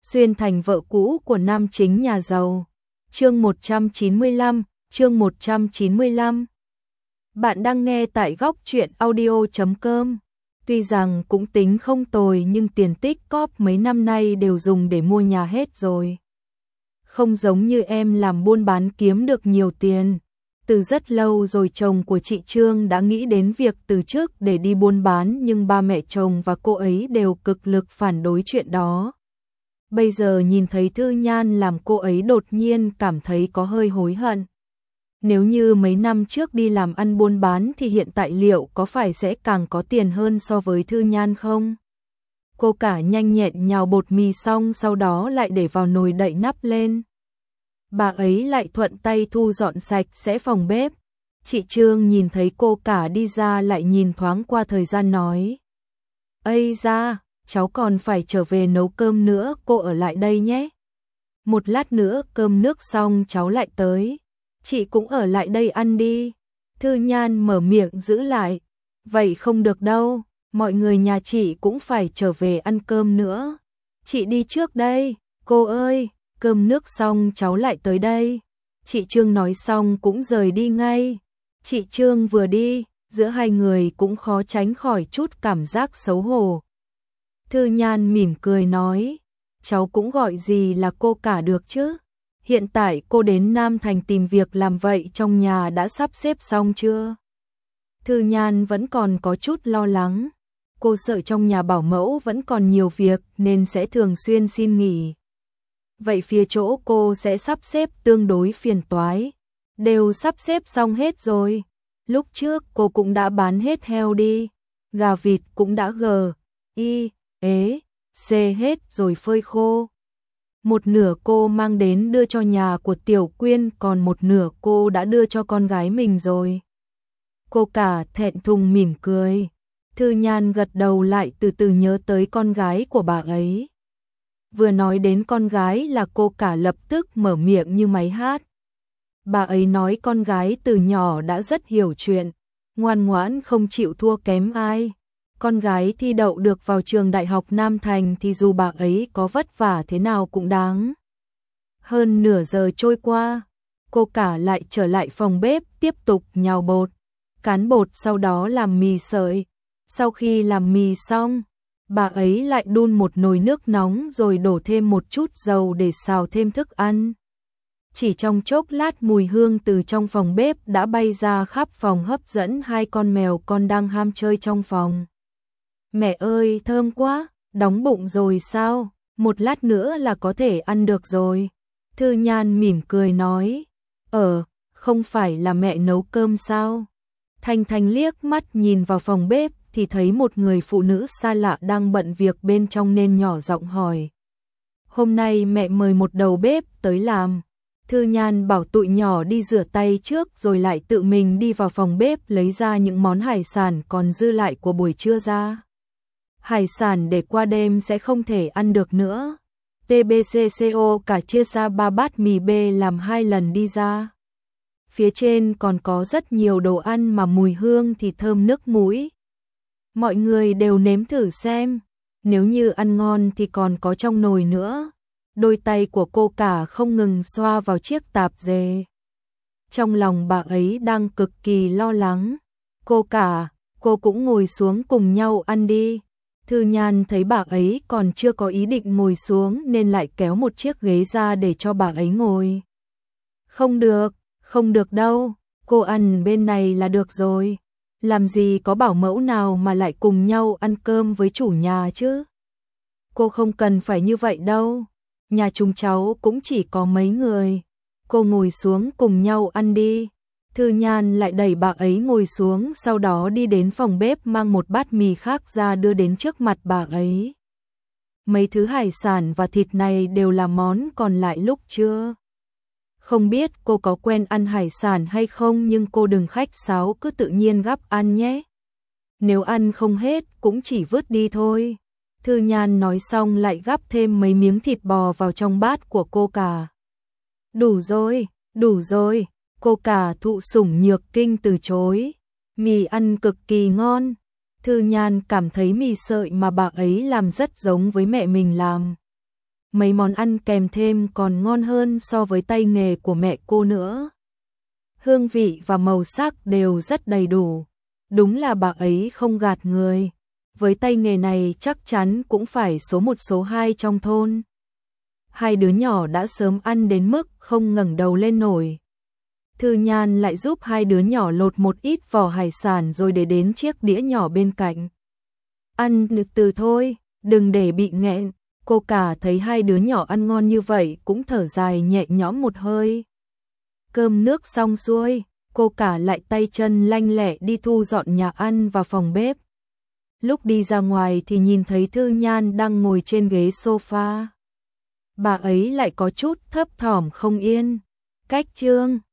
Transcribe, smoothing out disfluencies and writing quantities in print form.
xuyên thành vợ cũ của nam chính nhà giàu. Chương 195, chương 195. Bạn đang nghe tại góc truyện audio.com. Tuy rằng cũng tính không tồi nhưng tiền tích cóp mấy năm nay đều dùng để mua nhà hết rồi. Không giống như em làm buôn bán kiếm được nhiều tiền. Từ rất lâu rồi chồng của chị Trương đã nghĩ đến việc từ chức để đi buôn bán, nhưng ba mẹ chồng và cô ấy đều cực lực phản đối chuyện đó. Bây giờ nhìn thấy Thư Nhan làm, cô ấy đột nhiên cảm thấy có hơi hối hận. Nếu như mấy năm trước đi làm ăn buôn bán thì hiện tại liệu có phải sẽ càng có tiền hơn so với Thư Nhan không? Cô cả nhanh nhẹn nhào bột mì xong sau đó lại để vào nồi đậy nắp lên. Bà ấy lại thuận tay thu dọn sạch sẽ phòng bếp. Chị Trương nhìn thấy cô cả đi ra lại nhìn thoáng qua thời gian nói: "Ây da, cháu còn phải trở về nấu cơm nữa, cô ở lại đây nhé. Một lát nữa cơm nước xong cháu lại tới. Chị cũng ở lại đây ăn đi." Thư Nhan mở miệng giữ lại: "Vậy không được đâu, mọi người nhà chị cũng phải trở về ăn cơm nữa. Chị đi trước đây, cô ơi, cơm nước xong cháu lại tới đây." Chị Trương nói xong cũng rời đi ngay. Chị Trương vừa đi, giữa hai người cũng khó tránh khỏi chút cảm giác xấu hổ. Thư Nhan mỉm cười nói: "Cháu cũng gọi gì là cô cả được chứ. Hiện tại cô đến Nam Thành tìm việc làm, vậy trong nhà đã sắp xếp xong chưa?" Thư Nhan vẫn còn có chút lo lắng. Cô sợ trong nhà bảo mẫu vẫn còn nhiều việc nên sẽ thường xuyên xin nghỉ. Vậy phía chỗ cô sẽ sắp xếp tương đối phiền toái. Đều sắp xếp xong hết rồi. Lúc trước cô cũng đã bán hết heo đi. Gà vịt cũng đã xê hết rồi phơi khô. Một nửa cô mang đến đưa cho nhà của Tiểu Quyên, còn một nửa cô đã đưa cho con gái mình rồi. Cô cả thẹn thùng mỉm cười. Thư Nhan gật đầu lại từ từ nhớ tới con gái của bà ấy. Vừa nói đến con gái là cô cả lập tức mở miệng như máy hát. Bà ấy nói con gái từ nhỏ đã rất hiểu chuyện, ngoan ngoãn không chịu thua kém ai. Con gái thi đậu được vào trường đại học Nam Thành thì dù bà ấy có vất vả thế nào cũng đáng. Hơn nửa giờ trôi qua, cô cả lại trở lại phòng bếp tiếp tục nhào bột, cán bột, sau đó làm mì sợi. Sau khi làm mì xong, bà ấy lại đun một nồi nước nóng rồi đổ thêm một chút dầu để xào thêm thức ăn. Chỉ trong chốc lát mùi hương từ trong phòng bếp đã bay ra khắp phòng, hấp dẫn hai con mèo con đang ham chơi trong phòng. "Mẹ ơi, thơm quá, đóng bụng rồi sao? Một lát nữa là có thể ăn được rồi." Thư Nhan mỉm cười nói: Không phải là mẹ nấu cơm sao?" Thanh Thanh liếc mắt nhìn vào phòng bếp thì thấy một người phụ nữ xa lạ đang bận việc bên trong nên nhỏ giọng hỏi: "Hôm nay mẹ mời một đầu bếp tới làm." Thư Nhan bảo tụi nhỏ đi rửa tay trước rồi lại tự mình đi vào phòng bếp lấy ra những món hải sản còn dư lại của buổi trưa ra. Hải sản để qua đêm sẽ không thể ăn được nữa. TBCCO cả chia ra 3 bát mì B làm 2 lần đi ra. Phía trên còn có rất nhiều đồ ăn mà mùi hương thì thơm nức mũi. Mọi người đều nếm thử xem, nếu như ăn ngon thì còn có trong nồi nữa. Đôi tay của cô cả không ngừng xoa vào chiếc tạp dề. Trong lòng bà ấy đang cực kỳ lo lắng. "Cô cả, cô cũng ngồi xuống cùng nhau ăn đi." Thư Nhan thấy bà ấy còn chưa có ý định ngồi xuống nên lại kéo một chiếc ghế ra để cho bà ấy ngồi. Không được đâu, cô ăn bên này là được rồi. Làm gì có bảo mẫu nào mà lại cùng nhau ăn cơm với chủ nhà chứ. Cô không cần phải như vậy đâu. Nhà chúng cháu cũng chỉ có mấy người. Cô ngồi xuống cùng nhau ăn đi. Thư Nhan lại đẩy bà ấy ngồi xuống, sau đó đi đến phòng bếp mang một bát mì khác ra đưa đến trước mặt bà ấy. Mấy thứ hải sản và thịt này đều là món còn lại lúc trưa. Không biết cô có quen ăn hải sản hay không, nhưng cô đừng khách sáo, cứ tự nhiên gắp ăn nhé. Nếu ăn không hết cũng chỉ vứt đi thôi. Thư Nhan nói xong lại gắp thêm mấy miếng thịt bò vào trong bát của cô cả. Đủ rồi. Cô cả thụ sủng nhược kinh từ chối. Mì ăn cực kỳ ngon. Thư Nhan cảm thấy mì sợi mà bà ấy làm rất giống với mẹ mình làm. mấy món ăn kèm thêm còn ngon hơn so với tay nghề của mẹ cô nữa. Hương vị và màu sắc đều rất đầy đủ. Đúng là bà ấy không gạt người. Với tay nghề này chắc chắn cũng phải số 1 số 2 trong thôn. Hai đứa nhỏ đã sớm ăn đến mức không ngẩng đầu lên nổi. Thư Nhan lại giúp hai đứa nhỏ lột một ít vỏ hải sản rồi để đến chiếc đĩa nhỏ bên cạnh. Ăn từ thôi, đừng để bị nghẹn. Cô cả thấy hai đứa nhỏ ăn ngon như vậy cũng thở dài nhẹ nhõm một hơi. Cơm nước xong xuôi, cô cả lại tay chân lanh lẹ đi thu dọn nhà ăn và phòng bếp. Lúc đi ra ngoài thì nhìn thấy Thư Nhan đang ngồi trên ghế sofa. Bà ấy lại có chút thấp thỏm không yên. Cách Trương